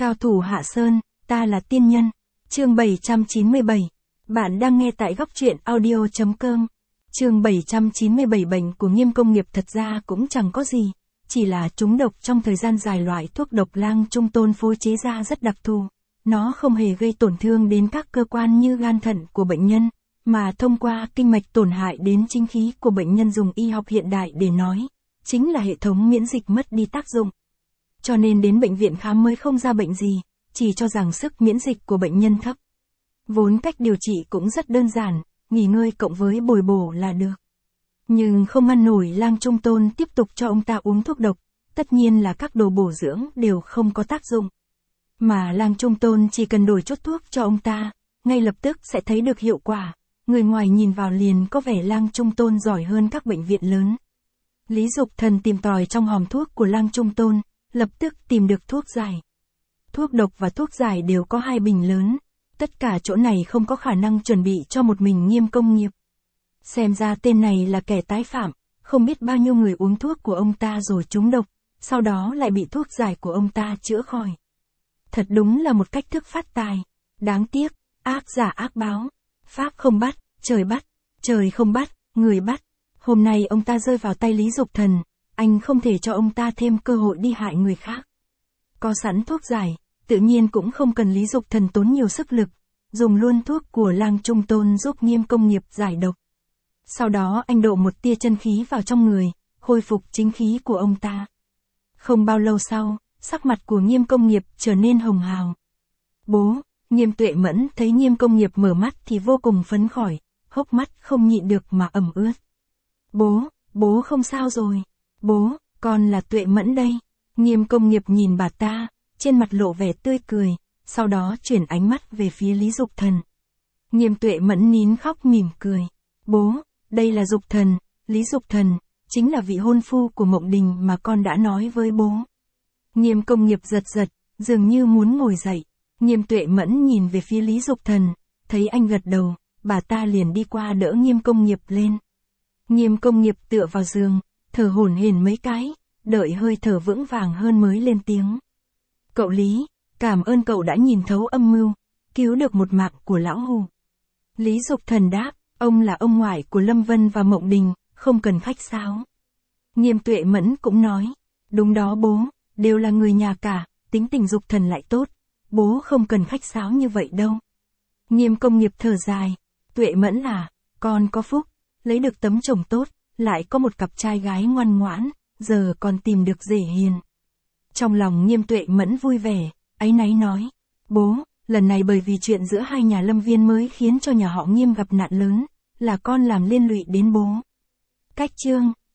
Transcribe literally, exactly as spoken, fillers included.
Cao thủ Hạ Sơn, ta là tiên nhân. Chương bảy trăm chín mươi bảy. Bạn đang nghe tại góc truyện audio chấm com. Chương bảy trăm chín mươi bảy. Bệnh của Nghiêm Công Nghiệp thật ra cũng chẳng có gì, chỉ là trúng độc trong thời gian dài. Loại thuốc độc Lang Trung Tôn phối chế ra rất đặc thù. Nó không hề gây tổn thương đến các cơ quan như gan thận của bệnh nhân, mà thông qua kinh mạch tổn hại đến chính khí của bệnh nhân. Dùng y học hiện đại để nói, chính là hệ thống miễn dịch mất đi tác dụng. Cho nên đến bệnh viện khám mới không ra bệnh gì, chỉ cho rằng sức miễn dịch của bệnh nhân thấp. Vốn cách điều trị cũng rất đơn giản, nghỉ ngơi cộng với bồi bổ là được. Nhưng không ăn nổi, Lang Trung Tôn tiếp tục cho ông ta uống thuốc độc, tất nhiên là các đồ bổ dưỡng đều không có tác dụng. Mà Lang Trung Tôn chỉ cần đổi chút thuốc cho ông ta, ngay lập tức sẽ thấy được hiệu quả. Người ngoài nhìn vào liền có vẻ Lang Trung Tôn giỏi hơn các bệnh viện lớn. Lý Dục Thần tìm tòi trong hòm thuốc của Lang Trung Tôn, lập tức tìm được thuốc giải. Thuốc độc và thuốc giải đều có hai bình lớn, tất cả chỗ này không có khả năng chuẩn bị cho một mình Nghiêm Công Nghiệp. Xem ra tên này là kẻ tái phạm, không biết bao nhiêu người uống thuốc của ông ta rồi trúng độc, sau đó lại bị thuốc giải của ông ta chữa khỏi. Thật đúng là một cách thức phát tài, đáng tiếc, ác giả ác báo, pháp không bắt, trời bắt, trời không bắt, người bắt. Hôm nay ông ta rơi vào tay Lý Dục Thần, anh không thể cho ông ta thêm cơ hội đi hại người khác. Có sẵn thuốc giải, tự nhiên cũng không cần Lý Dục Thần tốn nhiều sức lực, dùng luôn thuốc của Lang Trung Tôn giúp Nghiêm Công Nghiệp giải độc. Sau đó anh đổ một tia chân khí vào trong người, khôi phục chính khí của ông ta. Không bao lâu sau, sắc mặt của Nghiêm Công Nghiệp trở nên hồng hào. Bố, Nghiêm Tuệ Mẫn thấy Nghiêm Công Nghiệp mở mắt thì vô cùng phấn khởi, hốc mắt không nhịn được mà ẩm ướt. Bố, bố không sao rồi. Bố, con là Tuệ Mẫn đây. Nghiêm Công Nghiệp nhìn bà ta, trên mặt lộ vẻ tươi cười, sau đó chuyển ánh mắt về phía Lý Dục Thần. Nghiêm Tuệ Mẫn nín khóc mỉm cười. Bố, đây là Dục Thần, Lý Dục Thần, chính là vị hôn phu của Mộng Đình mà con đã nói với bố. Nghiêm Công Nghiệp giật giật, dường như muốn ngồi dậy. Nghiêm Tuệ Mẫn nhìn về phía Lý Dục Thần, thấy anh gật đầu, bà ta liền đi qua đỡ Nghiêm Công Nghiệp lên. Nghiêm Công Nghiệp tựa vào giường, thở hổn hển mấy cái, đợi hơi thở vững vàng hơn mới lên tiếng. Cậu Lý, cảm ơn cậu đã nhìn thấu âm mưu, cứu được một mạng của lão Hù. Lý Dục Thần đáp, ông là ông ngoại của Lâm Vân và Mộng Đình, không cần khách sáo. Nghiêm Tuệ Mẫn cũng nói, đúng đó bố, đều là người nhà cả, tính tình Dục Thần lại tốt, bố không cần khách sáo như vậy đâu. Nghiêm Công Nghiệp thở dài, Tuệ Mẫn à, con có phúc, lấy được tấm chồng tốt, lại có một cặp trai gái ngoan ngoãn, giờ còn tìm được rể hiền. Trong lòng Nghiêm Tuệ Mẫn vui vẻ, áy náy nói, bố, lần này bởi vì chuyện giữa hai nhà Lâm Viên mới khiến cho nhà họ Nghiêm gặp nạn lớn, là con làm liên lụy đến bố. Cách chương,